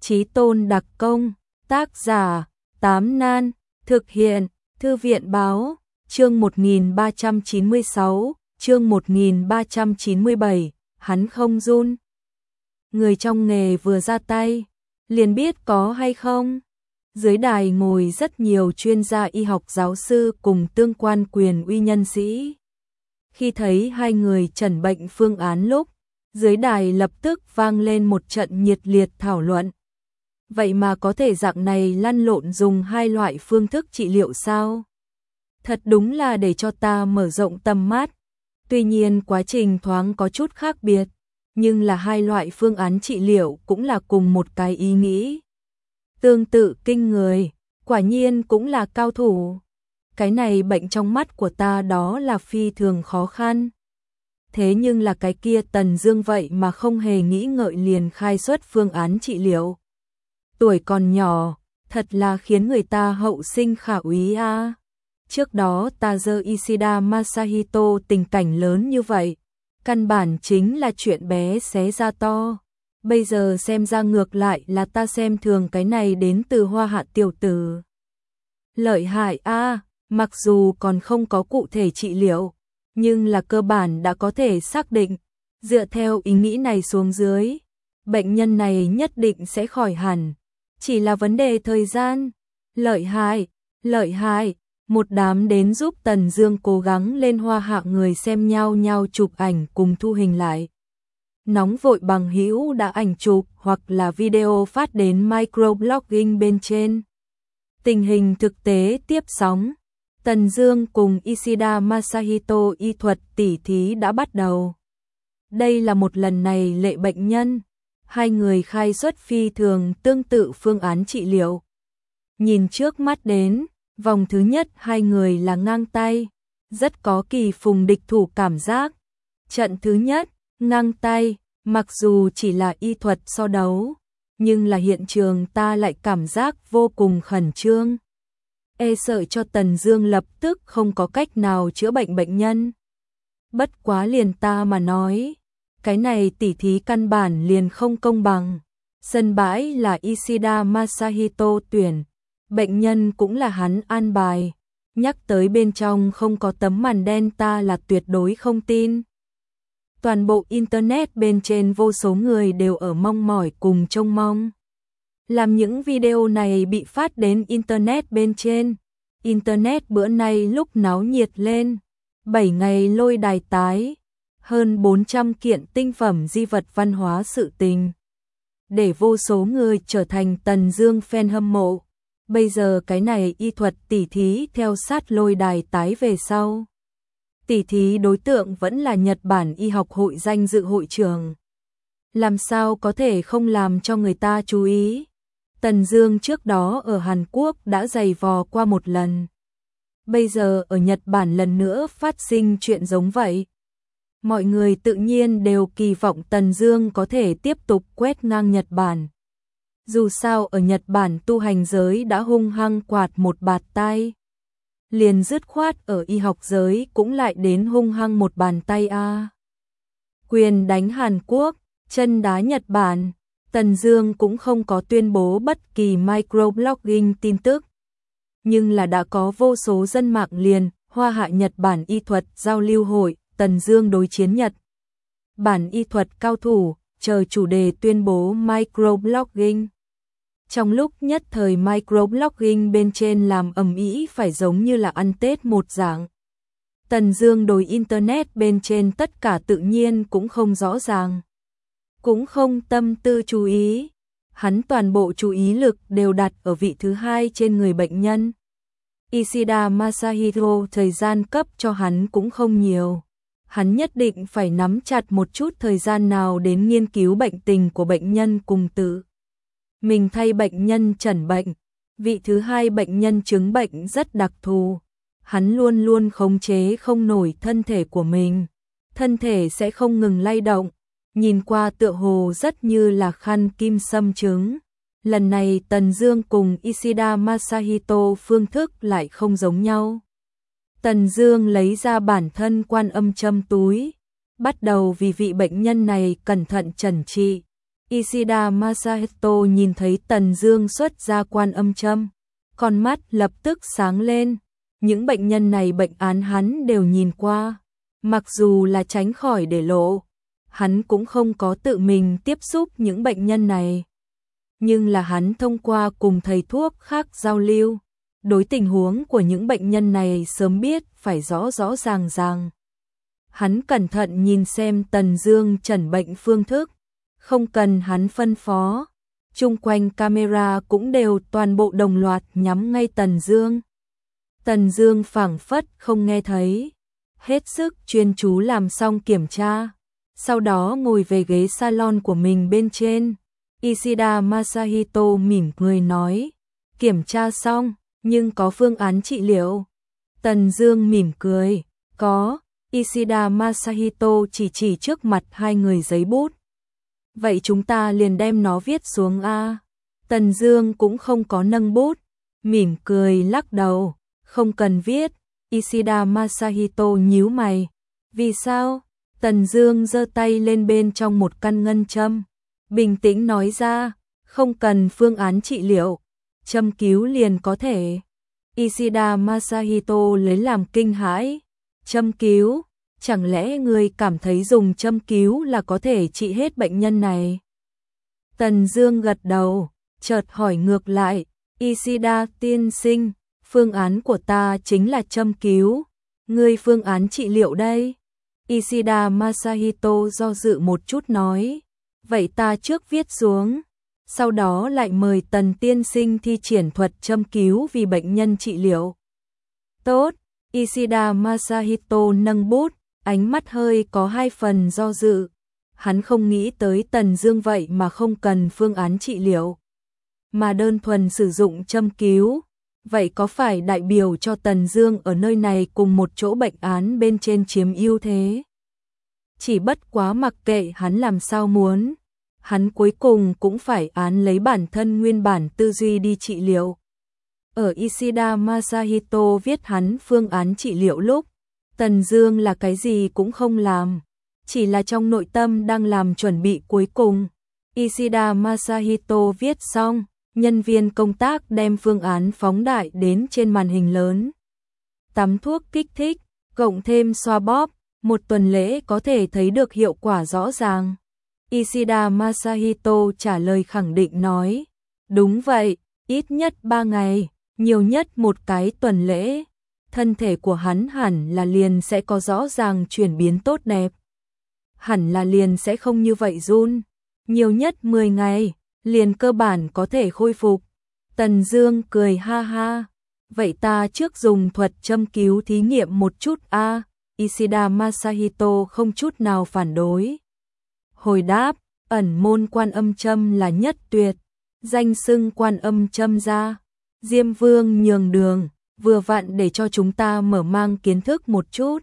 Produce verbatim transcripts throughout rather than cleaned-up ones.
Chí Tôn đặc công, tác giả, Tám Nan, thực hiện, Thư viện báo, chương một nghìn ba trăm chín mươi sáu, chương một nghìn ba trăm chín mươi bảy, hắn không run. Người trong nghề vừa ra tay, liền biết có hay không. Dưới đài ngồi rất nhiều chuyên gia y học giáo sư cùng tương quan quyền uy nhân sĩ. Khi thấy hai người chẩn bệnh phương án lúc, dưới đài lập tức vang lên một trận nhiệt liệt thảo luận. Vậy mà có thể dạng này lăn lộn dùng hai loại phương thức trị liệu sao? Thật đúng là để cho ta mở rộng tầm mắt. Tuy nhiên quá trình thoáng có chút khác biệt, nhưng là hai loại phương án trị liệu cũng là cùng một cái ý nghĩ. Tương tự kinh người, quả nhiên cũng là cao thủ. Cái này bệnh trong mắt của ta đó là phi thường khó khăn. Thế nhưng là cái kia Tần Dương vậy mà không hề nghĩ ngợi liền khai xuất phương án trị liệu. Tuổi còn nhỏ, thật là khiến người ta hậu sinh khả úy a. À. Trước đó Tazer Ishida Masahito tình cảnh lớn như vậy, căn bản chính là chuyện bé xé ra to. Bây giờ xem ra ngược lại là ta xem thường cái này đến từ Hoa Hạ tiểu tử. Lợi hại a, à, mặc dù còn không có cụ thể trị liệu, nhưng là cơ bản đã có thể xác định, dựa theo ý nghĩ này xuống dưới, bệnh nhân này nhất định sẽ khỏi hẳn, chỉ là vấn đề thời gian. Lợi hại, lợi hại, một đám đến giúp Tần Dương cố gắng lên Hoa Hạ người xem nhau nhau chụp ảnh cùng thu hình lại. Nóng vội bằng hữu đã ảnh chụp hoặc là video phát đến microblogging bên trên. Tình hình thực tế tiếp sóng, Tần Dương cùng Ishida Masahito y thuật tỉ thí đã bắt đầu. Đây là một lần này lệ bệnh nhân, hai người khai xuất phi thường tương tự phương án trị liệu. Nhìn trước mắt đến, vòng thứ nhất hai người là ngang tay, rất có kỳ phùng địch thủ cảm giác. Trận thứ nhất, ngang tay, mặc dù chỉ là y thuật so đấu, nhưng là hiện trường ta lại cảm giác vô cùng khẩn trương. E sợ cho Tần Dương lập tức không có cách nào chữa bệnh bệnh nhân. Bất quá liền ta mà nói, cái này tỉ thí căn bản liền không công bằng. Sân bãi là Ishida Masahito tuyển, bệnh nhân cũng là hắn an bài. Nhắc tới bên trong không có tấm màn đen ta là tuyệt đối không tin. Toàn bộ internet bên trên vô số người đều ở mong mỏi cùng trông mong. Làm những video này bị phát đến internet bên trên. Internet bữa nay lúc náo nhiệt lên, bảy ngày lôi đài tái, hơn bốn trăm kiện tinh phẩm di vật văn hóa sự tình. Để vô số người trở thành Tần Dương fan hâm mộ. Bây giờ cái này y thuật tỉ thí theo sát lôi đài tái về sau. Tỉ thí đối tượng vẫn là Nhật Bản y học hội danh dự hội trưởng. Làm sao có thể không làm cho người ta chú ý. Tần Dương trước đó ở Hàn Quốc đã giày vò qua một lần. Bây giờ ở Nhật Bản lần nữa phát sinh chuyện giống vậy. Mọi người tự nhiên đều kỳ vọng Tần Dương có thể tiếp tục quét ngang Nhật Bản. Dù sao ở Nhật Bản tu hành giới đã hung hăng quạt một bạt tay. Liền dứt khoát ở y học giới cũng lại đến hung hăng một bàn tay a. À. Quyền đánh Hàn Quốc, chân đá Nhật Bản. Tần Dương cũng không có tuyên bố bất kỳ microblogging tin tức. Nhưng là đã có vô số dân mạng liền, Hoa Hạ Nhật Bản y thuật giao lưu hội, Tần Dương đối chiến Nhật Bản y thuật cao thủ, chờ chủ đề tuyên bố microblogging. Trong lúc nhất thời microblogging bên trên làm ầm ĩ phải giống như là ăn Tết một dạng. Tần Dương đối internet bên trên tất cả tự nhiên cũng không rõ ràng. Cũng không tâm tư chú ý, hắn toàn bộ chú ý lực đều đặt ở vị thứ hai trên người bệnh nhân. Ishida Masahito thời gian cấp cho hắn cũng không nhiều, hắn nhất định phải nắm chặt một chút thời gian nào đến nghiên cứu bệnh tình của bệnh nhân cùng tự. Mình thay bệnh nhân chẩn bệnh, vị thứ hai bệnh nhân chứng bệnh rất đặc thù, hắn luôn luôn khống chế không nổi thân thể của mình, thân thể sẽ không ngừng lay động. Nhìn qua tựa hồ rất như là khăn kim xâm chứng. Lần này Tần Dương cùng Ishida Masahito phương thức lại không giống nhau. Tần Dương lấy ra bản thân quan âm châm túi, bắt đầu vì vị bệnh nhân này cẩn thận chẩn trị. Ishida Masahito nhìn thấy Tần Dương xuất ra quan âm châm, con mắt lập tức sáng lên. Những bệnh nhân này bệnh án hắn đều nhìn qua, mặc dù là tránh khỏi để lộ, hắn cũng không có tự mình tiếp xúc những bệnh nhân này. Nhưng là hắn thông qua cùng thầy thuốc khác giao lưu, đối tình huống của những bệnh nhân này sớm biết phải rõ rõ ràng ràng. Hắn cẩn thận nhìn xem Tần Dương chẩn bệnh phương thức, không cần hắn phân phó. Chung quanh camera cũng đều toàn bộ đồng loạt nhắm ngay Tần Dương. Tần Dương phảng phất không nghe thấy, hết sức chuyên chú làm xong kiểm tra, sau đó ngồi về ghế salon của mình bên trên. Ishida Masahito mỉm cười nói, kiểm tra xong, nhưng có phương án trị liệu. Tần Dương mỉm cười, có. Ishida Masahito chỉ chỉ trước mặt hai người giấy bút. Vậy chúng ta liền đem nó viết xuống a. Tần Dương cũng không có nâng bút, mỉm cười lắc đầu, không cần viết. Ishida Masahito nhíu mày, vì sao? Tần Dương giơ tay lên bên trong một căn ngân châm, bình tĩnh nói ra, không cần phương án trị liệu, châm cứu liền có thể. Ishida Masahito lấy làm kinh hãi, châm cứu? Chẳng lẽ người cảm thấy dùng châm cứu là có thể trị hết bệnh nhân này? Tần Dương gật đầu, chợt hỏi ngược lại, Ishida tiên sinh, phương án của ta chính là châm cứu, ngươi phương án trị liệu đây? Ishida Masahito do dự một chút nói, vậy ta trước viết xuống, sau đó lại mời Tần tiên sinh thi triển thuật châm cứu vì bệnh nhân trị liệu. Tốt. Ishida Masahito nâng bút, ánh mắt hơi có hai phần do dự. Hắn không nghĩ tới Tần Dương vậy mà không cần phương án trị liệu, mà đơn thuần sử dụng châm cứu. Vậy có phải đại biểu cho Tần Dương ở nơi này cùng một chỗ bệnh án bên trên chiếm ưu thế? Chỉ bất quá mặc kệ hắn làm sao muốn, hắn cuối cùng cũng phải án lấy bản thân nguyên bản tư duy đi trị liệu. Ở Ishida Masahito viết hắn phương án trị liệu lúc, Tần Dương là cái gì cũng không làm, chỉ là trong nội tâm đang làm chuẩn bị cuối cùng. Ishida Masahito viết xong, nhân viên công tác đem phương án phóng đại đến trên màn hình lớn. Tắm thuốc kích thích, cộng thêm xoa bóp, một tuần lễ có thể thấy được hiệu quả rõ ràng. Ishida Masahito trả lời khẳng định nói, đúng vậy, ít nhất ba ngày, nhiều nhất một cái tuần lễ, thân thể của hắn hẳn là liền sẽ có rõ ràng chuyển biến tốt đẹp. Hẳn là liền sẽ không như vậy run, nhiều nhất mười ngày, liền cơ bản có thể khôi phục. Tần Dương cười ha ha, vậy ta trước dùng thuật châm cứu thí nghiệm một chút a. Ishida Masahito không chút nào phản đối. Hồi đáp, ẩn môn quan âm châm là nhất tuyệt, danh xưng quan âm châm ra, Diêm Vương nhường đường, vừa vặn để cho chúng ta mở mang kiến thức một chút.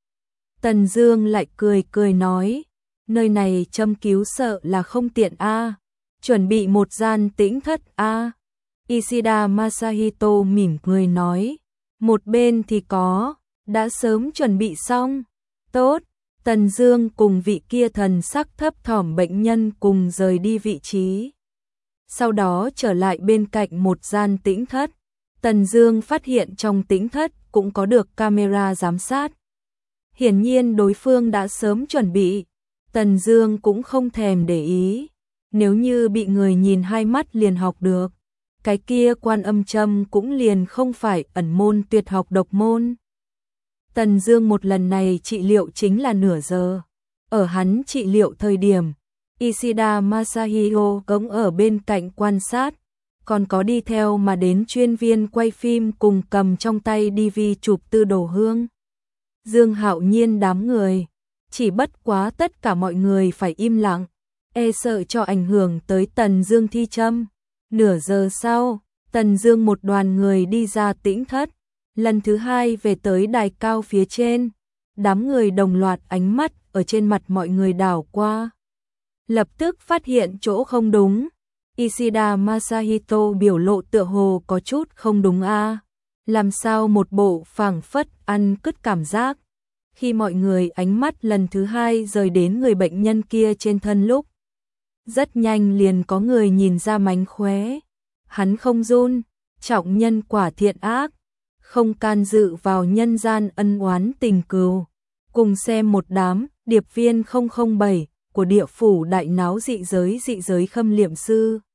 Tần Dương lại cười cười nói, nơi này châm cứu sợ là không tiện a, chuẩn bị một gian tĩnh thất a. Ishida Masahito mỉm cười nói, một bên thì có, đã sớm chuẩn bị xong. Tốt. Tần Dương cùng vị kia thần sắc thấp thỏm bệnh nhân cùng rời đi vị trí. Sau đó trở lại bên cạnh một gian tĩnh thất. Tần Dương phát hiện trong tĩnh thất cũng có được camera giám sát. Hiển nhiên đối phương đã sớm chuẩn bị. Tần Dương cũng không thèm để ý. Nếu như bị người nhìn hai mắt liền học được, cái kia quan âm châm cũng liền không phải ẩn môn tuyệt học độc môn. Tần Dương một lần này trị liệu chính là nửa giờ. Ở hắn trị liệu thời điểm, Ishida Masahito cũng ở bên cạnh quan sát, còn có đi theo mà đến chuyên viên quay phim cùng cầm trong tay đê vê chụp tư đồ hương. Dương Hạo Nhiên đám người, chỉ bất quá tất cả mọi người phải im lặng, e sợ cho ảnh hưởng tới Tần Dương thi châm. Nửa giờ sau, Tần Dương một đoàn người đi ra tĩnh thất, lần thứ hai về tới đài cao phía trên, đám người đồng loạt ánh mắt ở trên mặt mọi người đảo qua. Lập tức phát hiện chỗ không đúng, Ishida Masahito biểu lộ tựa hồ có chút không đúng a, làm sao một bộ phảng phất ăn cứt cảm giác. Khi mọi người ánh mắt lần thứ hai rời đến người bệnh nhân kia trên thân lúc, Rất nhanh liền có người nhìn ra mánh khóe. Hắn không run, trọng nhân quả thiện ác, không can dự vào nhân gian ân oán tình cừu. Cùng xem một đám điệp viên không không bảy của địa phủ đại náo dị giới dị giới khâm liệm sư.